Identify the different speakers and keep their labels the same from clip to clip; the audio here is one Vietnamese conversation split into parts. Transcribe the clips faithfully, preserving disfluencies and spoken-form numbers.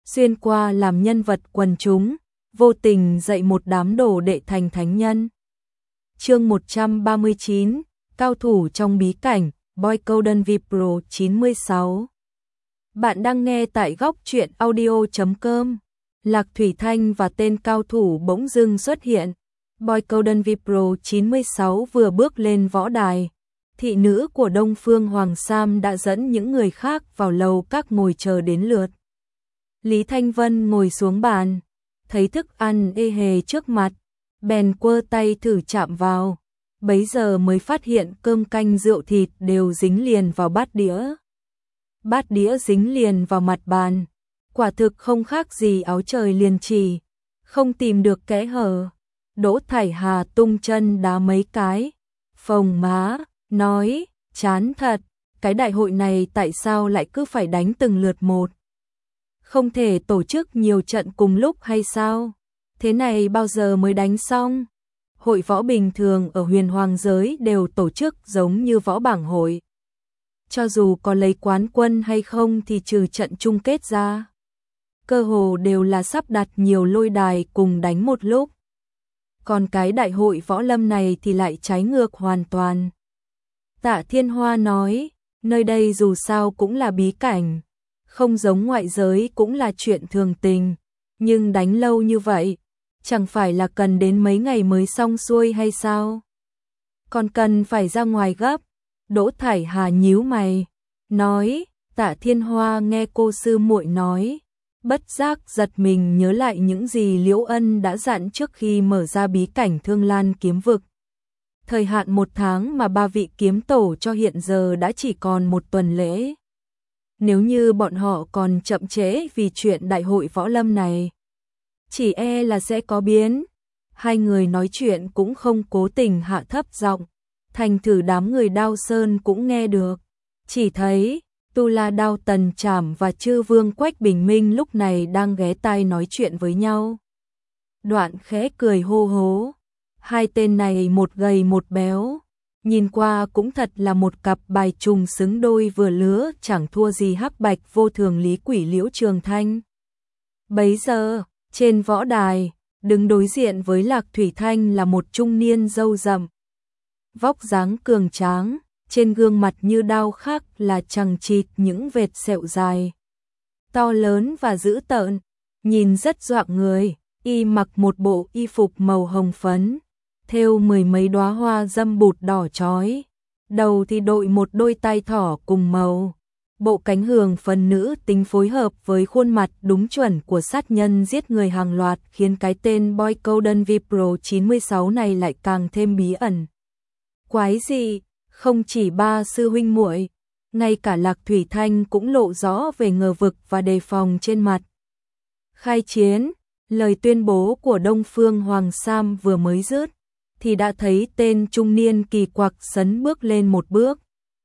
Speaker 1: xuyên qua làm nhân vật quần chúng, vô tình dạy một đám đồ đệ thành thánh nhân. Chương một trăm ba mươi chín, cao thủ trong bí cảnh, Boy Golden Vipro chín mươi sáu. Bạn đang nghe tại góc truyện audio chấm com. Lạc Thủy Thanh và tên cao thủ bỗng dưng xuất hiện. Boy Golden Vipro chín mươi sáu vừa bước lên võ đài. Thị nữ của Đông Phương Hoàng Sam đã dẫn những người khác vào lầu các ngồi chờ đến lượt. Lý Thanh Vân ngồi xuống bàn, thấy thức ăn ê hề trước mặt, bèn quơ tay thử chạm vào. Bấy giờ mới phát hiện cơm canh rượu thịt đều dính liền vào bát đĩa. Bát đĩa dính liền vào mặt bàn, quả thực không khác gì áo trời liền chỉ, không tìm được kẽ hở. Đỗ Thải Hà tung chân đá mấy cái, phồng má, nói, chán thật, cái đại hội này tại sao lại cứ phải đánh từng lượt một? Không thể tổ chức nhiều trận cùng lúc hay sao? Thế này bao giờ mới đánh xong? Hội võ bình thường ở huyền hoàng giới đều tổ chức giống như võ bảng hội. Cho dù có lấy quán quân hay không thì trừ trận chung kết ra, cơ hồ đều là sắp đặt nhiều lôi đài cùng đánh một lúc. Còn cái đại hội võ lâm này thì lại trái ngược hoàn toàn. Tạ Thiên Hoa nói, nơi đây dù sao cũng là bí cảnh, không giống ngoại giới cũng là chuyện thường tình, nhưng đánh lâu như vậy, chẳng phải là cần đến mấy ngày mới xong xuôi hay sao? Còn cần phải ra ngoài gấp. Đỗ Thải Hà nhíu mày, nói, Tạ Thiên Hoa nghe cô sư muội nói, bất giác giật mình nhớ lại những gì Liễu Ân đã dặn trước khi mở ra bí cảnh Thương Lan kiếm vực. Thời hạn một tháng mà ba vị kiếm tổ cho hiện giờ đã chỉ còn một tuần lễ. Nếu như bọn họ còn chậm trễ vì chuyện đại hội võ lâm này, chỉ e là sẽ có biến. Hai người nói chuyện cũng không cố tình hạ thấp giọng, thành thử đám người Đao Sơn cũng nghe được. Chỉ thấy Tu La Đao Tần Trảm và Chư Vương Quách Bình Minh lúc này đang ghé tai nói chuyện với nhau. Đoạn khẽ cười hô hố. Hai tên này một gầy một béo, nhìn qua cũng thật là một cặp bài trùng xứng đôi vừa lứa, chẳng thua gì Hắc Bạch vô thường Lý Quỷ Liễu Trường Thanh. Bấy giờ, trên võ đài, đứng đối diện với Lạc Thủy Thanh là một trung niên râu rậm, vóc dáng cường tráng, trên gương mặt như đao khắc là chằng chịt những vệt sẹo dài, to lớn và dữ tợn, nhìn rất dọa người. Y mặc một bộ y phục màu hồng phấn, thêu mười mấy đóa hoa dâm bụt đỏ chói, đầu thì đội một đôi tai thỏ cùng màu. Bộ cánh hường phần nữ tính phối hợp với khuôn mặt đúng chuẩn của sát nhân giết người hàng loạt khiến cái tên Boy Golden Vipro chín mươi sáu này lại càng thêm bí ẩn. Quái gì, không chỉ ba sư huynh muội, ngay cả Lạc Thủy Thanh cũng lộ rõ về ngờ vực và đề phòng trên mặt. Khai chiến, lời tuyên bố của Đông Phương Hoàng Sam vừa mới dứt, thì đã thấy tên trung niên kỳ quặc sấn bước lên một bước.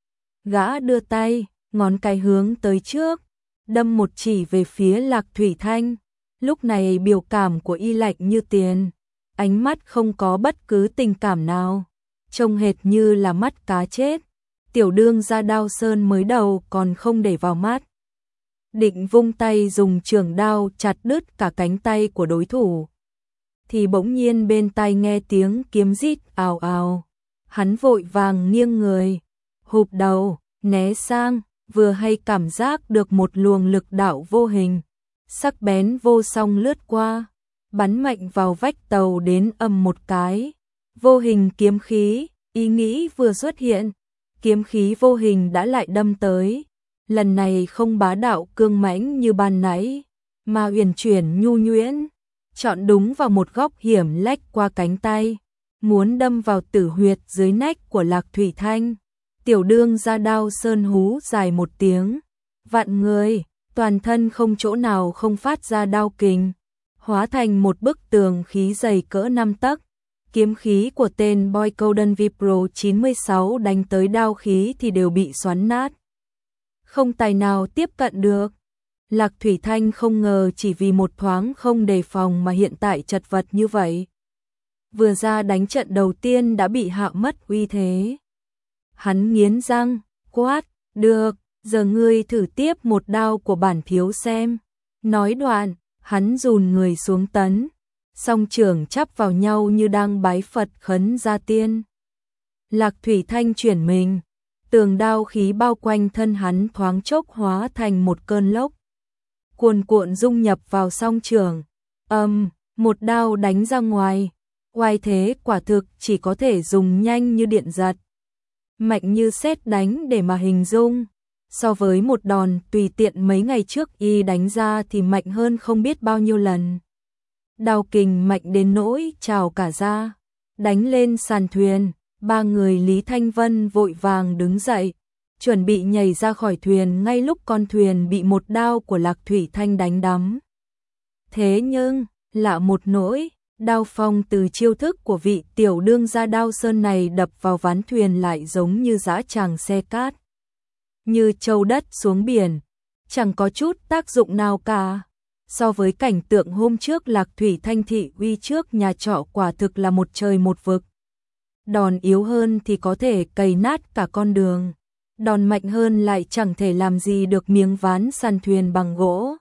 Speaker 1: Gã đưa tay, ngón cái hướng tới trước, đâm một chỉ về phía Lạc Thủy Thanh. Lúc này biểu cảm của y lạnh như tiền, ánh mắt không có bất cứ tình cảm nào, trông hệt như là mắt cá chết. Tiểu đương gia Đao Sơn mới đầu còn không để vào mắt, định vung tay dùng trường đao chặt đứt cả cánh tay của đối thủ, thì bỗng nhiên bên tai nghe tiếng kiếm rít ào ào. Hắn vội vàng nghiêng người, hụp đầu, né sang, vừa hay cảm giác được một luồng lực đạo vô hình, sắc bén vô song lướt qua, bắn mạnh vào vách tàu đến ầm một cái. Vô hình kiếm khí, ý nghĩ vừa xuất hiện, kiếm khí vô hình đã lại đâm tới. Lần này không bá đạo cương mãnh như ban nãy, mà uyển chuyển nhu nhuyễn, chọn đúng vào một góc hiểm lách qua cánh tay, muốn đâm vào tử huyệt dưới nách của Lạc Thủy Thanh. Tiểu đương gia Đao Sơn hú dài một tiếng, vạn người, toàn thân không chỗ nào không phát ra đao kình, hóa thành một bức tường khí dày cỡ năm tấc. Kiếm khí của tên Boy Golden Vipro chín mươi sáu đánh tới đao khí thì đều bị xoắn nát, không tài nào tiếp cận được. Lạc Thủy Thanh không ngờ chỉ vì một thoáng không đề phòng mà hiện tại chật vật như vậy. Vừa ra đánh trận đầu tiên đã bị hạ mất uy thế. Hắn nghiến răng, quát, được, giờ ngươi thử tiếp một đao của bản thiếu xem. Nói đoạn, hắn dùn người xuống tấn, song trưởng chắp vào nhau như đang bái Phật khấn gia tiên. Lạc Thủy Thanh chuyển mình, tường đao khí bao quanh thân hắn thoáng chốc hóa thành một cơn lốc, cuồn cuộn dung nhập vào song trưởng. Âm, um, một đao đánh ra ngoài, oai thế quả thực chỉ có thể dùng nhanh như điện giật, mạnh như sét đánh để mà hình dung. So với một đòn tùy tiện mấy ngày trước y đánh ra thì mạnh hơn không biết bao nhiêu lần. Đao kình mạnh đến nỗi trào cả ra, đánh lên sàn thuyền. Ba người Lý Thanh Vân vội vàng đứng dậy, chuẩn bị nhảy ra khỏi thuyền ngay lúc con thuyền bị một đao của Lạc Thủy Thanh đánh đắm. Thế nhưng, lạ một nỗi, đao phong từ chiêu thức của vị tiểu đương gia Đao Sơn này đập vào ván thuyền lại giống như dã tràng xe cát, như trâu đất xuống biển, chẳng có chút tác dụng nào cả. So với cảnh tượng hôm trước Lạc Thủy Thanh thị uy trước nhà trọ quả thực là một trời một vực. Đòn yếu hơn thì có thể cày nát cả con đường, đòn mạnh hơn lại chẳng thể làm gì được miếng ván sàn thuyền bằng gỗ.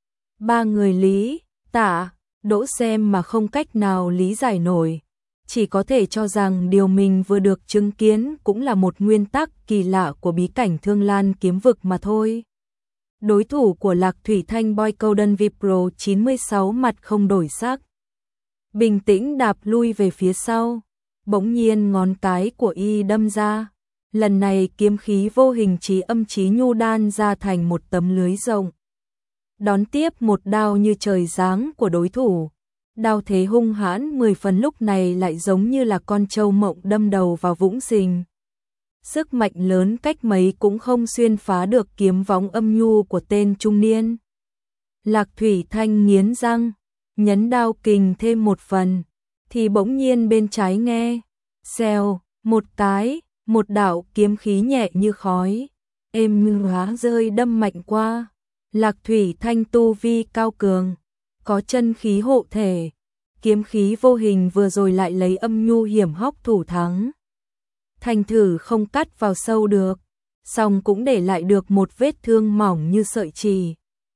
Speaker 1: Ba người Lý, Tạ, Đỗ xem mà không cách nào lý giải nổi, chỉ có thể cho rằng điều mình vừa được chứng kiến cũng là một nguyên tắc kỳ lạ của bí cảnh Thương Lan kiếm vực mà thôi. Đối thủ của Lạc Thủy Thanh Boy Golden Vipro chín mươi sáu mặt không đổi sắc, bình tĩnh đạp lui về phía sau. Bỗng nhiên ngón cái của y đâm ra, lần này kiếm khí vô hình chí âm chí nhu đan ra thành một tấm lưới rộng, đón tiếp một đao như trời giáng của đối thủ. Đao thế hung hãn mười phần lúc này lại giống như là con trâu mộng đâm đầu vào vũng sình. Sức mạnh lớn cách mấy cũng không xuyên phá được kiếm võng âm nhu của tên trung niên. Lạc Thủy Thanh nghiến răng, nhấn đao kình thêm một phần, thì bỗng nhiên bên trái nghe, xèo, một cái, một đạo kiếm khí nhẹ như khói, êm như hóa rơi đâm mạnh qua. Lạc Thủy Thanh tu vi cao cường, có chân khí hộ thể, kiếm khí vô hình vừa rồi lại lấy âm nhu hiểm hóc thủ thắng. Thành thử không cắt vào sâu được, song cũng để lại được một vết thương mỏng như sợi chỉ.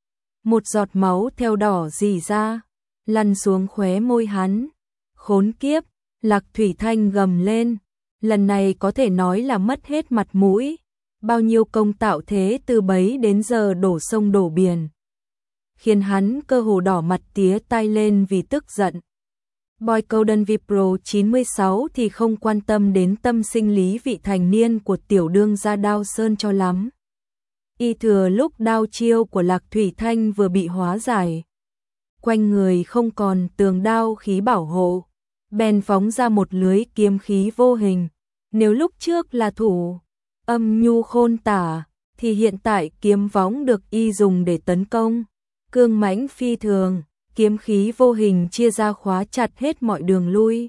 Speaker 1: Một giọt máu theo đỏ rỉ ra, lăn xuống khóe môi hắn. Khốn kiếp, Lạc Thủy Thanh gầm lên, lần này có thể nói là mất hết mặt mũi, bao nhiêu công tạo thế từ bấy đến giờ đổ sông đổ biển, khiến hắn cơ hồ đỏ mặt tía tai lên vì tức giận. Boy Golden Vipro chín mươi sáu thì không quan tâm đến tâm sinh lý vị thành niên của tiểu đương gia Đao Sơn cho lắm. Y thừa lúc đao chiêu của Lạc Thủy Thanh vừa bị hóa giải, quanh người không còn tường đao khí bảo hộ, bèn phóng ra một lưới kiếm khí vô hình. Nếu lúc trước là thủ âm nhu khôn tả, thì hiện tại kiếm võng được y dùng để tấn công, cương mãnh phi thường, kiếm khí vô hình chia ra khóa chặt hết mọi đường lui,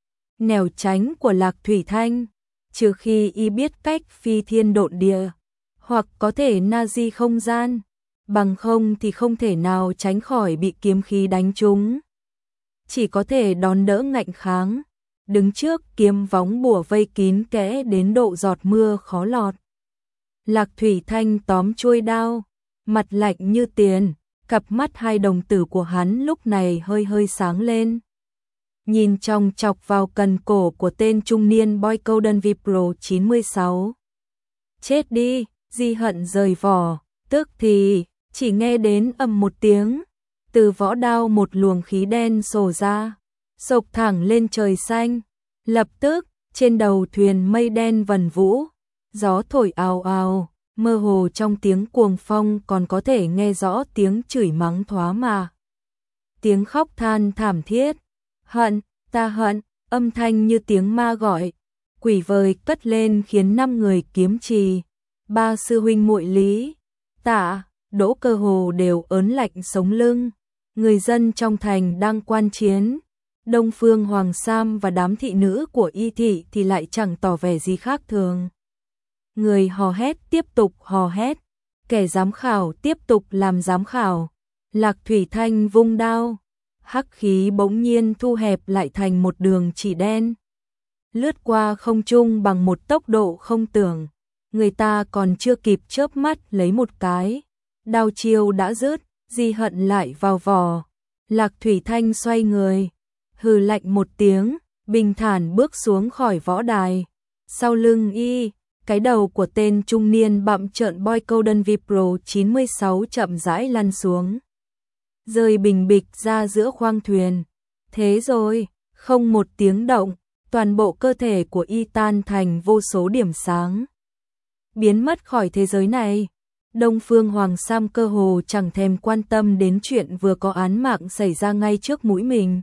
Speaker 1: nẻo tránh của Lạc Thủy Thanh, trừ khi y biết cách phi thiên độn địa, hoặc có thể na di không gian, bằng không thì không thể nào tránh khỏi bị kiếm khí đánh trúng. Chỉ có thể đón đỡ ngạnh kháng, đứng trước kiếm võng bùa vây kín kẽ đến độ giọt mưa khó lọt. Lạc Thủy Thanh tóm chuôi đao, mặt lạnh như tiền, cặp mắt hai đồng tử của hắn lúc này hơi hơi sáng lên. Nhìn chòng chọc vào cần cổ của tên trung niên Boy Golden Vipro chín mươi sáu. Chết đi, Di Hận rời vỏ, tức thì, chỉ nghe đến ầm một tiếng, từ võ đao một luồng khí đen sổ ra, sộc thẳng lên trời xanh. Lập tức, trên đầu thuyền mây đen vần vũ, gió thổi ào ào, mơ hồ trong tiếng cuồng phong còn có thể nghe rõ tiếng chửi mắng thoá mà. Tiếng khóc than thảm thiết, hận, ta hận, âm thanh như tiếng ma gọi, quỷ vời cất lên khiến năm người kiếm trì, ba sư huynh muội Lý, Tạ, Đỗ cơ hồ đều ớn lạnh sống lưng. Người dân trong thành đang quan chiến, Đông Phương Hoàng Sam và đám thị nữ của y thị thì lại chẳng tỏ vẻ gì khác thường. Người hò hét tiếp tục hò hét, kẻ giám khảo tiếp tục làm giám khảo. Lạc Thủy Thanh vung đao, hắc khí bỗng nhiên thu hẹp lại thành một đường chỉ đen, lướt qua không trung bằng một tốc độ không tưởng. Người ta còn chưa kịp chớp mắt lấy một cái, đao chiêu đã dứt, Di Hận lại vào vò. Lạc Thủy Thanh xoay người, hừ lạnh một tiếng, bình thản bước xuống khỏi võ đài. Sau lưng y, cái đầu của tên trung niên bặm trợn Boy Golden Vipro chín mươi sáu chậm rãi lăn xuống, rơi bình bịch ra giữa khoang thuyền. Thế rồi, không một tiếng động, toàn bộ cơ thể của y tan thành vô số điểm sáng, biến mất khỏi thế giới này. Đông Phương Hoàng Sam cơ hồ chẳng thèm quan tâm đến chuyện vừa có án mạng xảy ra ngay trước mũi mình.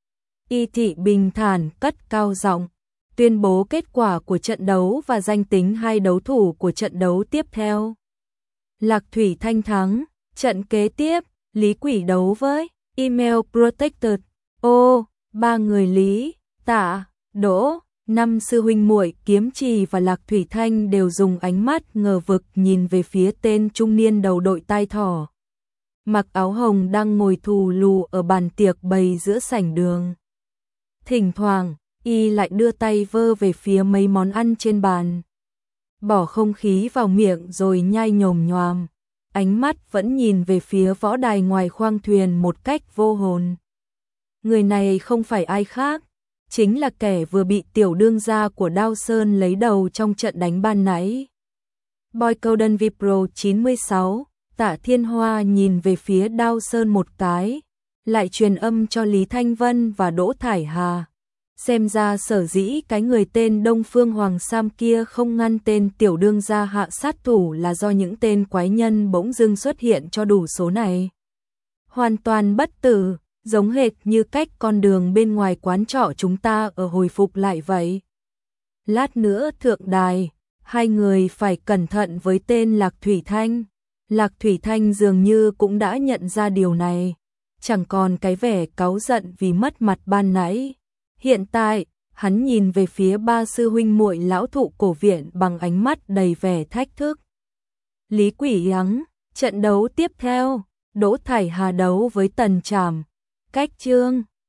Speaker 1: Y thị bình thản cất cao giọng, tuyên bố kết quả của trận đấu và danh tính hai đấu thủ của trận đấu tiếp theo. Lạc Thủy Thanh thắng, trận kế tiếp, Lý Quỷ đấu với Email Protected. Ô, ba người Lý, Tạ, Đỗ, năm sư huynh muội Kiếm Trì và Lạc Thủy Thanh đều dùng ánh mắt ngờ vực nhìn về phía tên trung niên đầu đội tai thỏ, mặc áo hồng đang ngồi thù lù ở bàn tiệc bày giữa sảnh đường. Thỉnh thoảng, y lại đưa tay vơ về phía mấy món ăn trên bàn, bỏ không khí vào miệng rồi nhai nhồm nhoàm, ánh mắt vẫn nhìn về phía võ đài ngoài khoang thuyền một cách vô hồn. Người này không phải ai khác, chính là kẻ vừa bị tiểu đương gia của Đao Sơn lấy đầu trong trận đánh ban nãy. Boy Golden Vipro chín mươi sáu, Tạ Thiên Hoa nhìn về phía Đao Sơn một cái, lại truyền âm cho Lý Thanh Vân và Đỗ Thải Hà. Xem ra sở dĩ cái người tên Đông Phương Hoàng Sam kia không ngăn tên tiểu đương gia hạ sát thủ là do những tên quái nhân bỗng dưng xuất hiện cho đủ số này. Hoàn toàn bất tử, giống hệt như cách con đường bên ngoài quán trọ chúng ta ở hồi phục lại vậy. Lát nữa thượng đài, hai người phải cẩn thận với tên Lạc Thủy Thanh. Lạc Thủy Thanh dường như cũng đã nhận ra điều này, chẳng còn cái vẻ cáu giận vì mất mặt ban nãy. Hiện tại, hắn nhìn về phía ba sư huynh muội lão thụ cổ viện bằng ánh mắt đầy vẻ thách thức. Lý Quỷ Ắng, trận đấu tiếp theo, Đỗ Thải Hà đấu với Tần Trảm. Cách chương